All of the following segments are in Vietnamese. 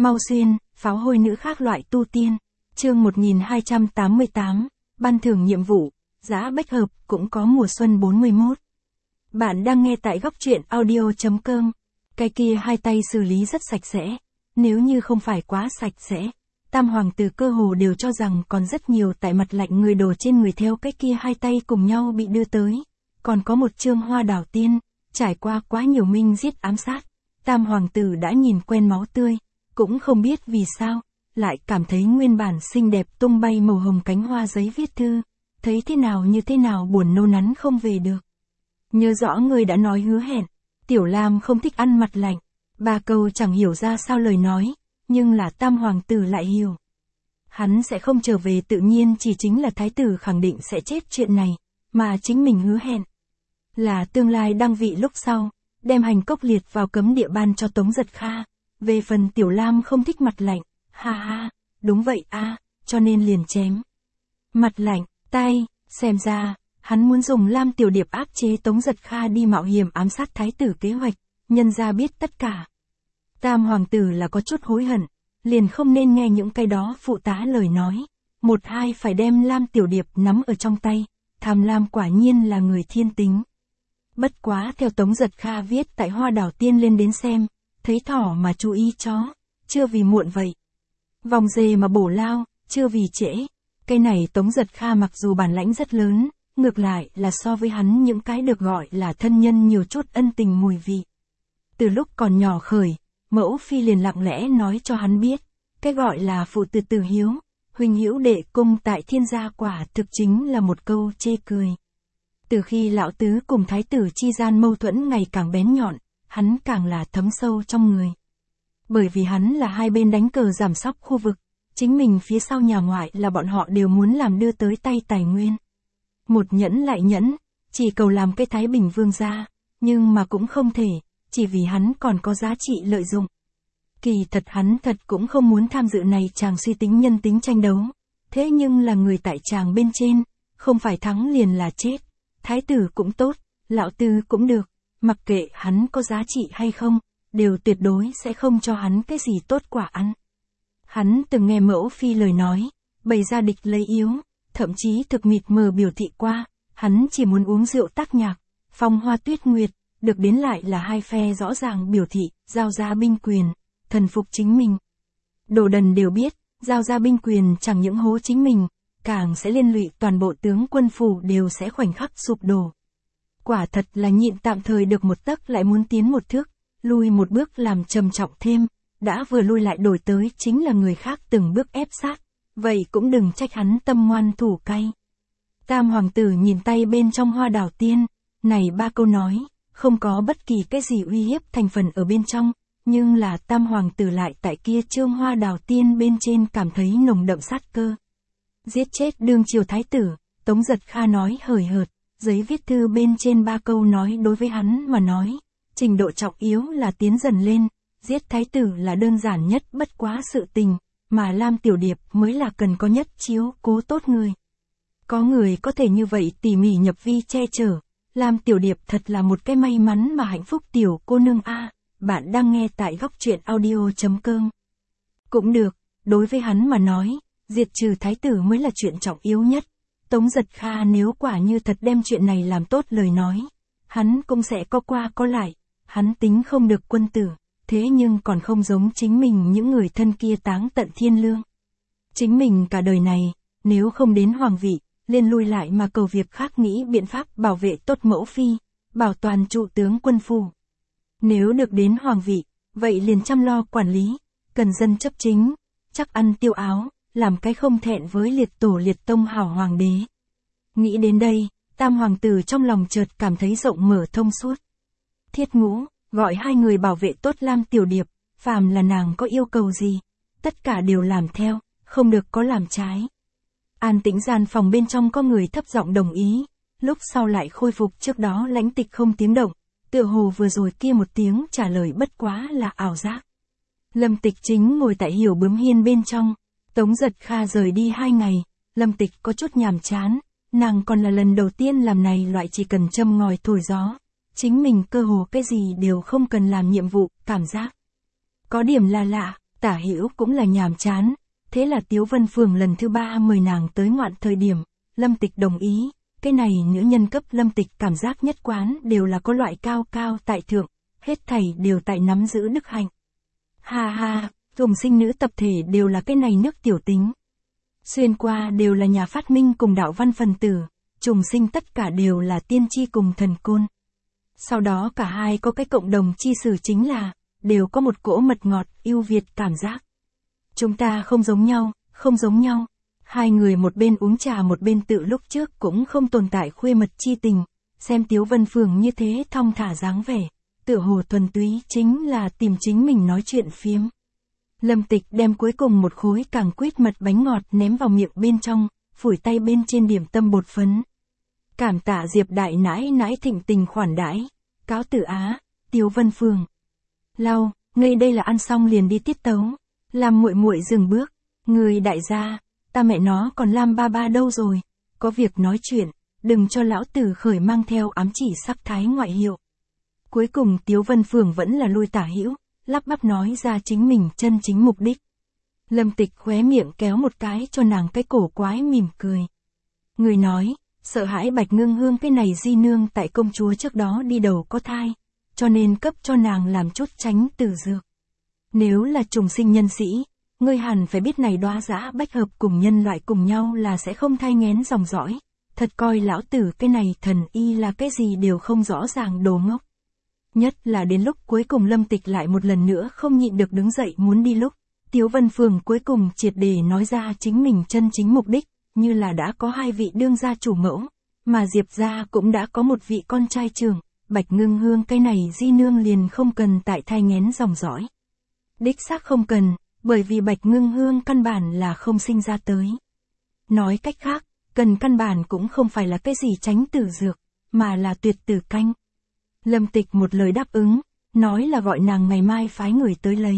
Mau Xuyên, pháo hôi nữ khác loại tu tiên. Chương 1288, ban thưởng nhiệm vụ, Giá Bách Hợp, cũng có mùa xuân 41. Bạn đang nghe tại góc truyện audio.com. Cái kia hai tay xử lý rất sạch sẽ. Nếu như không phải quá sạch sẽ, Tam Hoàng tử cơ hồ đều cho rằng còn rất nhiều tại mặt lạnh người đồ trên người theo cái kia hai tay cùng nhau bị đưa tới. Còn có một chương hoa đảo tiên, trải qua quá nhiều minh giết ám sát. Tam Hoàng tử đã nhìn quen máu tươi, cũng không biết vì sao, lại cảm thấy nguyên bản xinh đẹp tung bay màu hồng cánh hoa giấy viết thư, thấy thế nào như thế nào buồn nâu nắn không về được. Nhớ rõ người đã nói hứa hẹn, Tiểu Lam không thích ăn mặt lạnh, ba câu chẳng hiểu ra sao lời nói, nhưng là Tam Hoàng tử lại hiểu. Hắn sẽ không trở về tự nhiên chỉ chính là thái tử khẳng định sẽ chết chuyện này, mà chính mình hứa hẹn. Là tương lai đăng vị lúc sau, đem hành cốc liệt vào cấm địa ban cho Tống Giật Kha. Về phần Tiểu Lam không thích mặt lạnh, ha ha, đúng vậy a, cho nên liền chém. Mặt lạnh, tay, xem ra, hắn muốn dùng Lam Tiểu Điệp áp chế Tống Giật Kha đi mạo hiểm ám sát thái tử kế hoạch, nhân ra biết tất cả. Tam Hoàng tử là có chút hối hận, liền không nên nghe những cái đó phụ tá lời nói. Một hai phải đem Lam Tiểu Điệp nắm ở trong tay, tham lam quả nhiên là người thiên tính. Bất quá theo Tống Giật Kha viết tại Hoa Đảo Tiên lên đến xem, thấy thỏ mà chú ý chó, chưa vì muộn vậy. Vòng dề mà bổ lao, chưa vì trễ. Cái này Tống Giật Kha mặc dù bản lãnh rất lớn, ngược lại là so với hắn những cái được gọi là thân nhân nhiều chút ân tình mùi vị. Từ lúc còn nhỏ khởi, mẫu phi liền lặng lẽ nói cho hắn biết, cái gọi là phụ tử tử hiếu, huynh hữu đệ cung tại thiên gia quả thực chính là một câu chê cười. Từ khi lão tứ cùng thái tử chi gian mâu thuẫn ngày càng bén nhọn, hắn càng là thấm sâu trong người. Bởi vì hắn là hai bên đánh cờ giảm sóc khu vực, chính mình phía sau nhà ngoại là bọn họ đều muốn làm đưa tới tay tài nguyên. Một nhẫn lại nhẫn, chỉ cầu làm cái Thái Bình vương gia, nhưng mà cũng không thể, chỉ vì hắn còn có giá trị lợi dụng. Kỳ thật hắn thật cũng không muốn tham dự này chàng suy tính nhân tính tranh đấu, thế nhưng là người tại chàng bên trên, không phải thắng liền là chết. Thái tử cũng tốt, lão tứ cũng được, mặc kệ hắn có giá trị hay không, đều tuyệt đối sẽ không cho hắn cái gì tốt quả ăn. Hắn từng nghe mẫu phi lời nói, bày ra địch lấy yếu, thậm chí thực mịt mờ biểu thị qua, hắn chỉ muốn uống rượu tác nhạc, phong hoa tuyết nguyệt, được đến lại là hai phe rõ ràng biểu thị, giao ra binh quyền, thần phục chính mình. Đồ đần đều biết, giao ra binh quyền chẳng những hố chính mình, càng sẽ liên lụy toàn bộ tướng quân phủ đều sẽ khoảnh khắc sụp đổ. Quả thật là nhịn tạm thời được một tấc lại muốn tiến một thước, lui một bước làm trầm trọng thêm, đã vừa lui lại đổi tới chính là người khác từng bước ép sát, vậy cũng đừng trách hắn tâm ngoan thủ cay. Tam Hoàng tử nhìn tay bên trong Hoa Đảo Tiên, này ba câu nói, không có bất kỳ cái gì uy hiếp thành phần ở bên trong, nhưng là Tam Hoàng tử lại tại kia chương Hoa Đảo Tiên bên trên cảm thấy nồng đậm sát cơ. Giết chết đương triều thái tử, Tống Giật Kha nói hời hợt, giấy viết thư bên trên ba câu nói đối với hắn mà nói, trình độ trọng yếu là tiến dần lên, giết thái tử là đơn giản nhất bất quá sự tình, mà Lam Tiểu Điệp mới là cần có nhất chiếu cố tốt người. Có người có thể như vậy tỉ mỉ nhập vi che chở, Lam Tiểu Điệp thật là một cái may mắn mà hạnh phúc tiểu cô nương a. Bạn đang nghe tại góc truyện audio.com. Cũng được, đối với hắn mà nói, diệt trừ thái tử mới là chuyện trọng yếu nhất. Tống Giật Kha nếu quả như thật đem chuyện này làm tốt lời nói, hắn cũng sẽ có qua có lại, hắn tính không được quân tử, thế nhưng còn không giống chính mình những người thân kia táng tận thiên lương. Chính mình cả đời này, nếu không đến hoàng vị, liền lui lại mà cầu việc khác nghĩ biện pháp bảo vệ tốt mẫu phi, bảo toàn trụ tướng quân phủ. Nếu được đến hoàng vị, vậy liền chăm lo quản lý, cần dân chấp chính, chắc ăn tiêu áo, làm cái không thẹn với liệt tổ liệt tông hảo hoàng đế. Nghĩ đến đây, Tam Hoàng tử trong lòng chợt cảm thấy rộng mở thông suốt. Thiết Ngũ, gọi hai người bảo vệ tốt Lam Tiểu Điệp, phàm là nàng có yêu cầu gì, tất cả đều làm theo, không được có làm trái. An tĩnh gian phòng bên trong có người thấp giọng đồng ý, lúc sau lại khôi phục trước đó lãnh tịch không tiếng động, tựa hồ vừa rồi kia một tiếng trả lời bất quá là ảo giác. Lâm Tịch chính ngồi tại Hiểu Bướm Hiên bên trong, Tống Giật Kha rời đi 2 ngày, Lâm Tịch có chút nhàm chán, nàng còn là lần đầu tiên làm này loại chỉ cần châm ngòi thổi gió, chính mình cơ hồ cái gì đều không cần làm nhiệm vụ, cảm giác có điểm là lạ. tả hữu cũng là nhàm chán. Thế là Tiếu Vân Phường lần thứ 3 mời nàng tới ngoạn thời điểm, Lâm Tịch đồng ý. Cái này nữ nhân cấp Lâm Tịch cảm giác nhất quán đều là có loại cao cao tại thượng, hết thảy đều tại nắm giữ đức hạnh. Ha ha, gồm sinh nữ tập thể đều là cái này nước tiểu tính. Xuyên qua đều là nhà phát minh cùng đạo văn phần tử, trùng sinh tất cả đều là tiên tri cùng thần côn. Sau đó cả hai có cái cộng đồng chi sử chính là, đều có một cỗ mật ngọt, yêu Việt cảm giác. Chúng ta không giống nhau, không giống nhau. Hai người một bên uống trà một bên tự lúc trước cũng không tồn tại khuê mật chi tình, xem Tiếu Vân Phường như thế thong thả dáng vẻ, tựa hồ thuần túy chính là tìm chính mình nói chuyện phiếm. Lâm Tịch đem cuối cùng một khối càng quýt mật bánh ngọt ném vào miệng bên trong, phủi tay bên trên điểm tâm bột phấn. Cảm tạ Diệp đại nãi nãi thịnh tình khoản đãi, cáo tử á, Tiếu Vân Phường. Lau, ngươi đây là ăn xong liền đi tiết tấu, làm muội muội dừng bước, người đại gia, ta mẹ nó còn Lam ba ba đâu rồi, có việc nói chuyện, đừng cho lão tử khởi mang theo ám chỉ sắc thái ngoại hiệu. Cuối cùng Tiếu Vân Phường vẫn là lui tả hữu, lắp bắp nói ra chính mình chân chính mục đích. Lâm Tịch khóe miệng kéo một cái cho nàng cái cổ quái mỉm cười. Người nói, sợ hãi Bạch Ngưng Hương cái này di nương tại công chúa trước đó đi đầu có thai, cho nên cấp cho nàng làm chút tránh tử dược. Nếu là trùng sinh nhân sĩ, ngươi hẳn phải biết này đóa dã bách hợp cùng nhân loại cùng nhau là sẽ không thai nghén dòng dõi. Thật coi lão tử cái này thần y là cái gì đều không rõ ràng đồ ngốc. Nhất là đến lúc cuối cùng Lâm Tịch lại một lần nữa không nhịn được đứng dậy muốn đi lúc, Tiếu Vân Phường cuối cùng triệt để nói ra chính mình chân chính mục đích, như là đã có hai vị đương gia chủ mẫu, mà Diệp gia cũng đã có một vị con trai trưởng, Bạch Ngưng Hương cái này di nương liền không cần tại thai nghén dòng dõi. Đích xác không cần, bởi vì Bạch Ngưng Hương căn bản là không sinh ra tới. Nói cách khác, cần căn bản cũng không phải là cái gì tránh tử dược, mà là tuyệt tử canh. Lâm Tịch một lời đáp ứng, nói là gọi nàng ngày mai phái người tới lấy.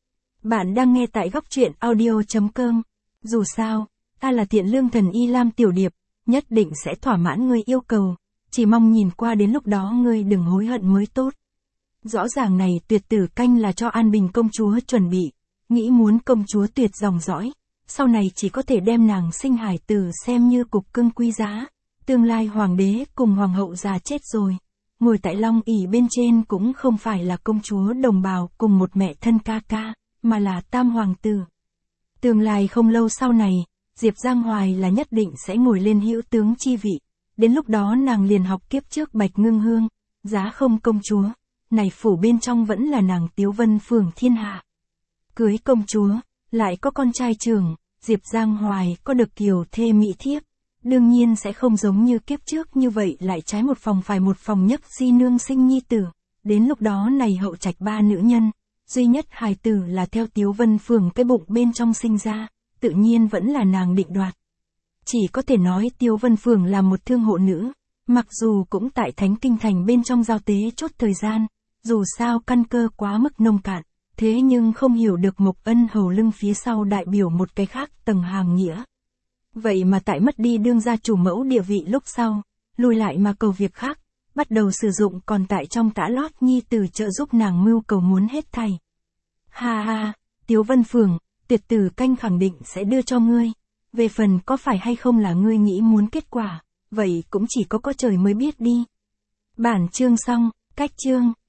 Bạn đang nghe tại góc truyện audio.com. Dù sao, ta là thiện lương thần y Lam Tiểu Điệp, nhất định sẽ thỏa mãn ngươi yêu cầu, chỉ mong nhìn qua đến lúc đó ngươi đừng hối hận mới tốt. Rõ ràng này tuyệt tử canh là cho An Bình công chúa chuẩn bị, nghĩ muốn công chúa tuyệt dòng dõi, sau này chỉ có thể đem nàng sinh hải tử xem như cục cưng quý giá, tương lai hoàng đế cùng hoàng hậu già chết rồi. Ngồi tại long ỷ bên trên cũng không phải là công chúa đồng bào cùng một mẹ thân ca ca, mà là tam hoàng tử. Tương lai không lâu sau này, Diệp Giang Hoài là nhất định sẽ ngồi lên hữu tướng chi vị, đến lúc đó nàng liền học kiếp trước Bạch Ngưng Hương, giá không công chúa, này phủ bên trong vẫn là nàng Tiếu Vân Phường thiên hạ. Cưới công chúa, lại có con trai trưởng, Diệp Giang Hoài có được kiều thê mỹ thiếp. Đương nhiên sẽ không giống như kiếp trước như vậy lại trái một phòng phải một phòng nhất di nương sinh nhi tử. Đến lúc đó này hậu trạch ba nữ nhân, duy nhất hài tử là theo Tiếu Vân Phường cái bụng bên trong sinh ra, tự nhiên vẫn là nàng định đoạt. Chỉ có thể nói Tiếu Vân Phường là một thương hộ nữ, mặc dù cũng tại Thánh Kinh Thành bên trong giao tế chốt thời gian, dù sao căn cơ quá mức nông cạn, thế nhưng không hiểu được Mộc Ân hầu lưng phía sau đại biểu một cái khác tầng hàm nghĩa. Vậy mà tại mất đi đương gia chủ mẫu địa vị lúc sau, lùi lại mà cầu việc khác, bắt đầu sử dụng còn tại trong tã lót nhi tử trợ giúp nàng mưu cầu muốn hết thảy. Ha ha, Tiếu Vân Phường, tuyệt tử canh khẳng định sẽ đưa cho ngươi. Về phần có phải hay không là ngươi nghĩ muốn kết quả, vậy cũng chỉ có trời mới biết đi. Bản chương xong, cách chương.